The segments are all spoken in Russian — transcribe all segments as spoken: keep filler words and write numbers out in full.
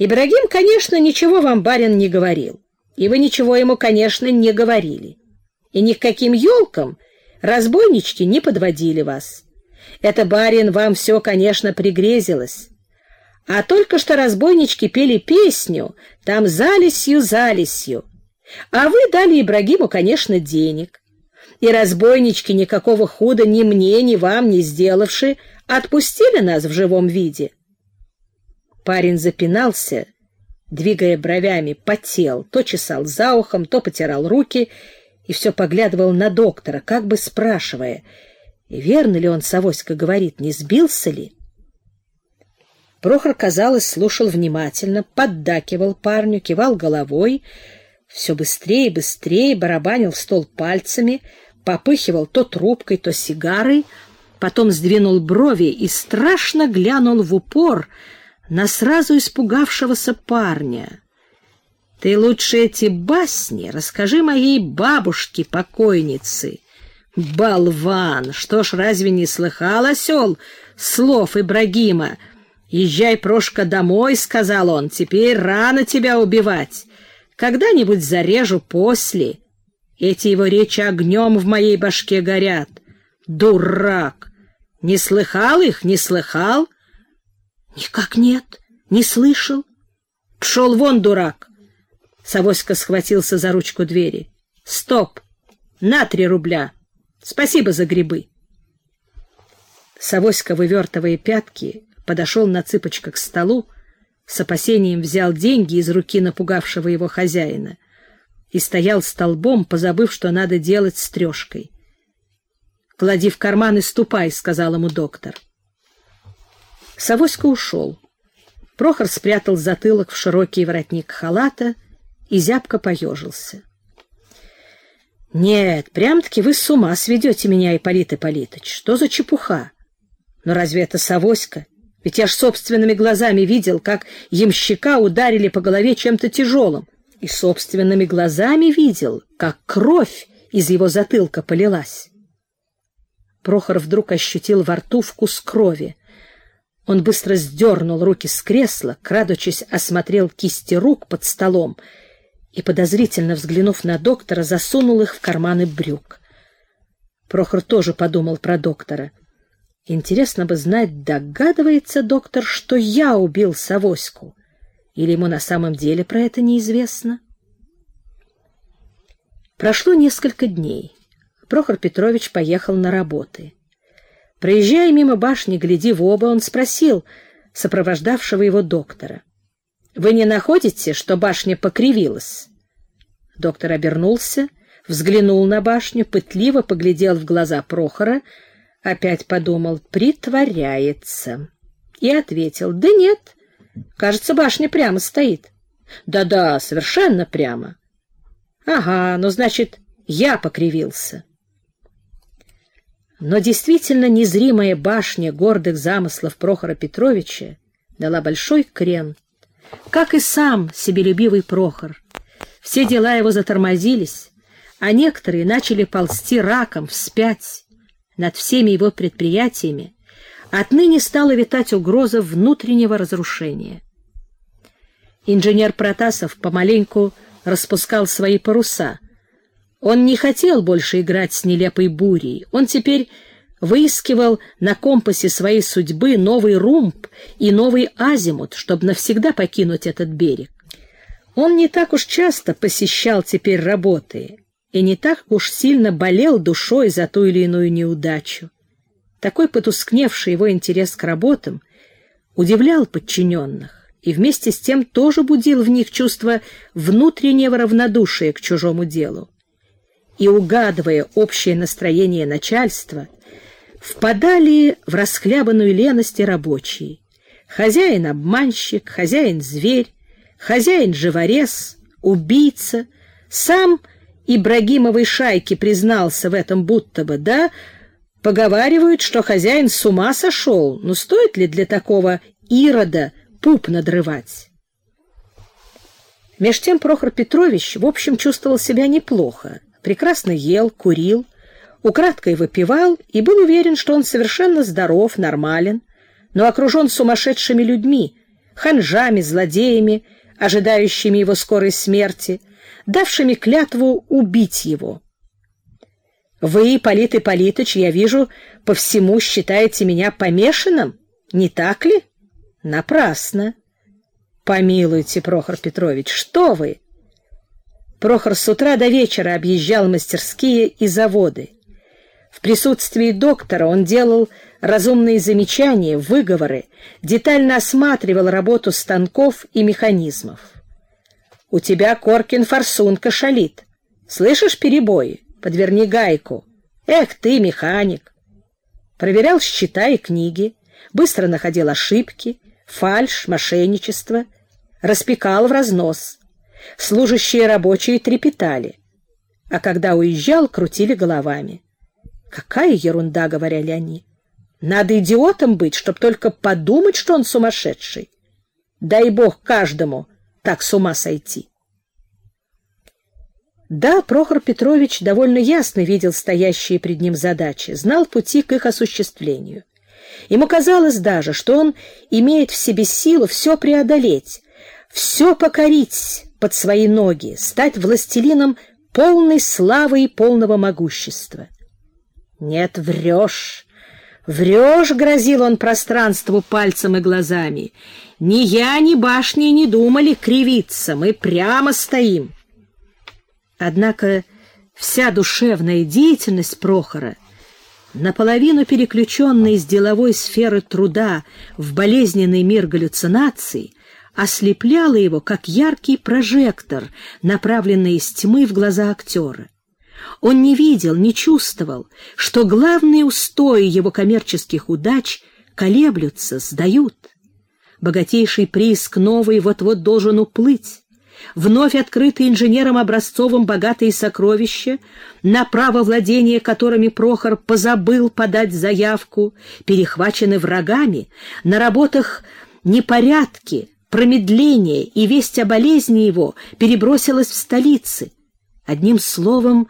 Ибрагим, конечно, ничего вам, барин, не говорил, и вы ничего ему, конечно, не говорили, и ни к каким елкам разбойнички не подводили вас. Это, барин, вам все, конечно, пригрезилось. А только что разбойнички пели песню, там залесью-залесью, а вы дали Ибрагиму, конечно, денег. И разбойнички, никакого худа ни мне, ни вам не сделавши, отпустили нас в живом виде. Парень запинался, двигая бровями, потел, то чесал за ухом, то потирал руки и все поглядывал на доктора, как бы спрашивая, верно ли он, Савоська говорит, не сбился ли. Прохор, казалось, слушал внимательно, поддакивал парню, кивал головой, все быстрее и быстрее барабанил в стол пальцами, попыхивал то трубкой, то сигарой, потом сдвинул брови и страшно глянул в упор на сразу испугавшегося парня. — Ты лучше эти басни расскажи моей бабушке-покойнице. Болван! Что ж, разве не слыхал, осел, слов Ибрагима? Езжай, Прошка, домой, — сказал он, — теперь рано тебя убивать. Когда-нибудь зарежу после. Эти его речи огнем в моей башке горят. Дурак! Не слыхал их, не слыхал? — Никак нет, не слышал. — Пшел вон, дурак! Савоська схватился за ручку двери. — Стоп! На три рубля! Спасибо за грибы! Савоська, вывертывая пятки, подошел на цыпочках к столу, с опасением взял деньги из руки напугавшего его хозяина и стоял столбом, позабыв, что надо делать с трешкой. — Клади в карман и ступай, — сказал ему доктор. Савоська ушел. Прохор спрятал затылок в широкий воротник халата и зябко поежился. — Нет, прям-таки вы с ума сведете меня, Ипполит Ипполитыч. Что за чепуха? Но разве это Савоська? Ведь я ж собственными глазами видел, как ямщика ударили по голове чем-то тяжелым, и собственными глазами видел, как кровь из его затылка полилась. Прохор вдруг ощутил во рту вкус крови. Он быстро сдернул руки с кресла, крадучись, осмотрел кисти рук под столом и, подозрительно взглянув на доктора, засунул их в карманы брюк. Прохор тоже подумал про доктора. Интересно бы знать, догадывается доктор, что я убил Савоську, или ему на самом деле про это неизвестно? Прошло несколько дней. Прохор Петрович поехал на работы. Проезжая мимо башни, гляди в оба, он спросил сопровождавшего его доктора: — Вы не находите, что башня покривилась? Доктор обернулся, взглянул на башню, пытливо поглядел в глаза Прохора, опять подумал: притворяется, и ответил: — Да нет, кажется, башня прямо стоит. Да — Да-да, совершенно прямо. — Ага, ну, значит, я покривился. Но действительно незримая башня гордых замыслов Прохора Петровича дала большой крен, как и сам себелюбивый Прохор. Все дела его затормозились, а некоторые начали ползти раком вспять. Над всеми его предприятиями отныне стала витать угроза внутреннего разрушения. Инженер Протасов помаленьку распускал свои паруса. Он не хотел больше играть с нелепой бурей. Он теперь выискивал на компасе своей судьбы новый румб и новый азимут, чтобы навсегда покинуть этот берег. Он не так уж часто посещал теперь работы и не так уж сильно болел душой за ту или иную неудачу. Такой потускневший его интерес к работам удивлял подчиненных и вместе с тем тоже будил в них чувство внутреннего равнодушия к чужому делу. И, угадывая общее настроение начальства, впадали в расхлябанную леность и рабочие. Хозяин-обманщик, хозяин-зверь, хозяин-живорез, убийца. Сам Ибрагимовой шайки признался в этом будто бы, да, поговаривают, что хозяин с ума сошел. Ну, стоит ли для такого ирода пуп надрывать? Меж тем Прохор Петрович, в общем, чувствовал себя неплохо. Прекрасно ел, курил, украдкой выпивал и был уверен, что он совершенно здоров, нормален, но окружен сумасшедшими людьми, ханжами, злодеями, ожидающими его скорой смерти, давшими клятву убить его. Вы, Ипполит Ипполитыч, я вижу, по всему считаете меня помешанным, не так ли? Напрасно. Помилуйте, Прохор Петрович, что вы? Прохор с утра до вечера объезжал мастерские и заводы. В присутствии доктора он делал разумные замечания, выговоры, детально осматривал работу станков и механизмов. У тебя, Коркин, форсунка шалит. Слышишь перебои? Подверни гайку. Эх ты, механик! Проверял счета и книги, быстро находил ошибки, фальшь, мошенничество, распекал в разнос. Служащие рабочие трепетали, а когда уезжал, крутили головами. «Какая ерунда!» — говорили они. «Надо идиотом быть, чтоб только подумать, что он сумасшедший. Дай Бог каждому так с ума сойти». Да, Прохор Петрович довольно ясно видел стоящие пред ним задачи, знал пути к их осуществлению. Ему казалось даже, что он имеет в себе силу все преодолеть, все покорить под свои ноги, стать властелином полной славы и полного могущества. «Нет, врешь, врешь!» — грозил он пространству пальцем и глазами. «Ни я, ни башни не думали кривиться, мы прямо стоим». Однако вся душевная деятельность Прохора, наполовину переключенная из деловой сферы труда в болезненный мир галлюцинаций, ослепляла его, как яркий прожектор, направленный из тьмы в глаза актера. Он не видел, не чувствовал, что главные устои его коммерческих удач колеблются, сдают. Богатейший прииск новый вот-вот должен уплыть. Вновь открытые инженером Образцовым богатые сокровища, на право владения которыми Прохор позабыл подать заявку, перехвачены врагами, на работах непорядки, промедление и весть о болезни его перебросилась в столицы. Одним словом,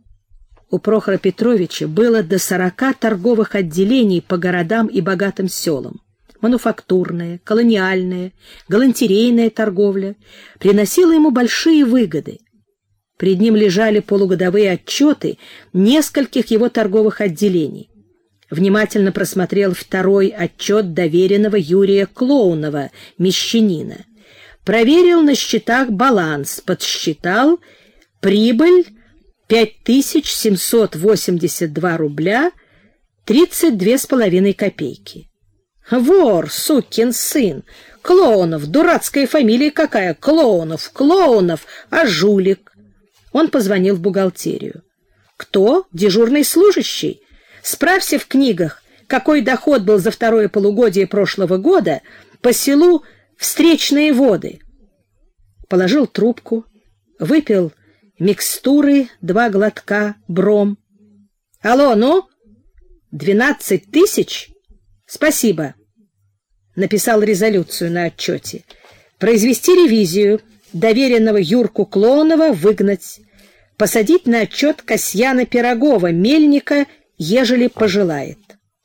у Прохора Петровича было до сорока торговых отделений по городам и богатым селам. Мануфактурная, колониальная, галантерейная торговля приносила ему большие выгоды. Пред ним лежали полугодовые отчеты нескольких его торговых отделений. Внимательно просмотрел второй отчет доверенного Юрия Клоунова, мещанина. Проверил на счетах баланс, подсчитал прибыль пять тысяч семьсот восемьдесят два рубля тридцать две с половиной копейки. Вор, сукин сын, Клоунов, дурацкая фамилия какая, Клоунов, Клоунов, а жулик. Он позвонил в бухгалтерию. Кто? Дежурный служащий? Справься в книгах, какой доход был за второе полугодие прошлого года по селу Встречные воды. Положил трубку, выпил микстуры, два глотка, бром. Алло, ну? Двенадцать тысяч? Спасибо. Написал резолюцию на отчете. Произвести ревизию, доверенного Юрку Клоунова выгнать, посадить на отчет Касьяна Пирогова, мельника, ежели пожелает.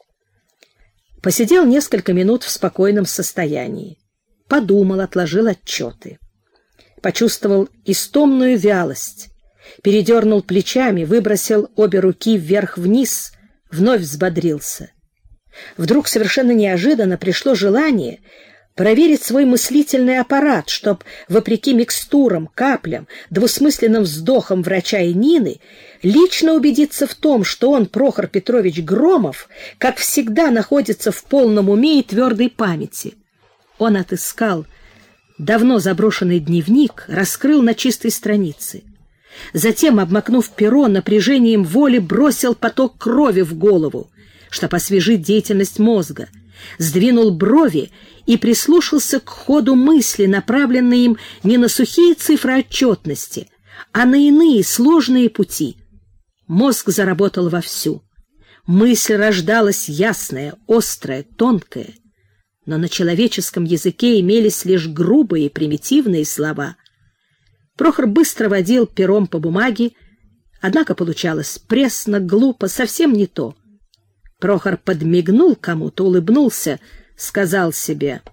Посидел несколько минут в спокойном состоянии. Подумал, отложил отчеты. Почувствовал истомную вялость, передернул плечами, выбросил обе руки вверх-вниз, вновь взбодрился. Вдруг совершенно неожиданно пришло желание проверить свой мыслительный аппарат, чтоб, вопреки микстурам, каплям, двусмысленным вздохам врача и Нины, лично убедиться в том, что он, Прохор Петрович Громов, как всегда находится в полном уме и твердой памяти. Он отыскал давно заброшенный дневник, раскрыл на чистой странице. Затем, обмакнув перо, напряжением воли бросил поток крови в голову, чтобы освежить деятельность мозга, сдвинул брови и прислушался к ходу мысли, направленной им не на сухие цифры отчетности, а на иные сложные пути. Мозг заработал вовсю. Мысль рождалась ясная, острая, тонкая, но на человеческом языке имелись лишь грубые, примитивные слова. Прохор быстро водил пером по бумаге, однако получалось пресно, глупо, совсем не то. Прохор подмигнул кому-то, улыбнулся, сказал себе: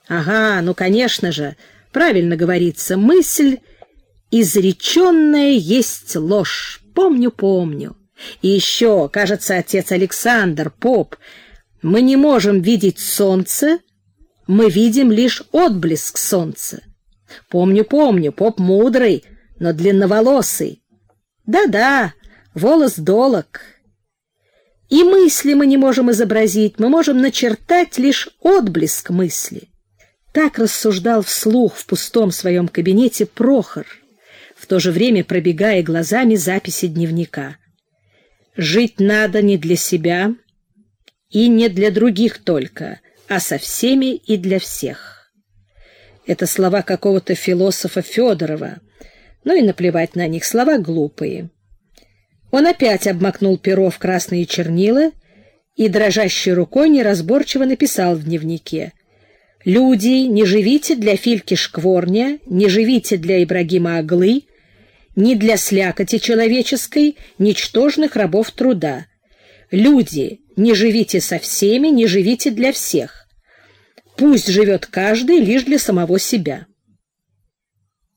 Ага, ну, конечно же, правильно говорится, мысль изреченная есть ложь. Помню, помню. И еще, кажется, отец Александр, поп, мы не можем видеть солнце, мы видим лишь отблеск солнца. Помню, помню, поп мудрый, но длинноволосый. Да-да, волос долог. И мысли мы не можем изобразить, мы можем начертать лишь отблеск мысли. Так рассуждал вслух в пустом своем кабинете Прохор, в то же время пробегая глазами записи дневника. Жить надо не для себя и не для других только, а со всеми и для всех. Это слова какого-то философа Федорова, ну и наплевать на них, слова глупые. Он опять обмакнул перо в красные чернила и дрожащей рукой неразборчиво написал в дневнике: «Люди, не живите для Фильки Шкворня, не живите для Ибрагима Оглы, ни для слякоти человеческой, ничтожных рабов труда. Люди, не живите со всеми, не живите для всех. Пусть живет каждый лишь для самого себя».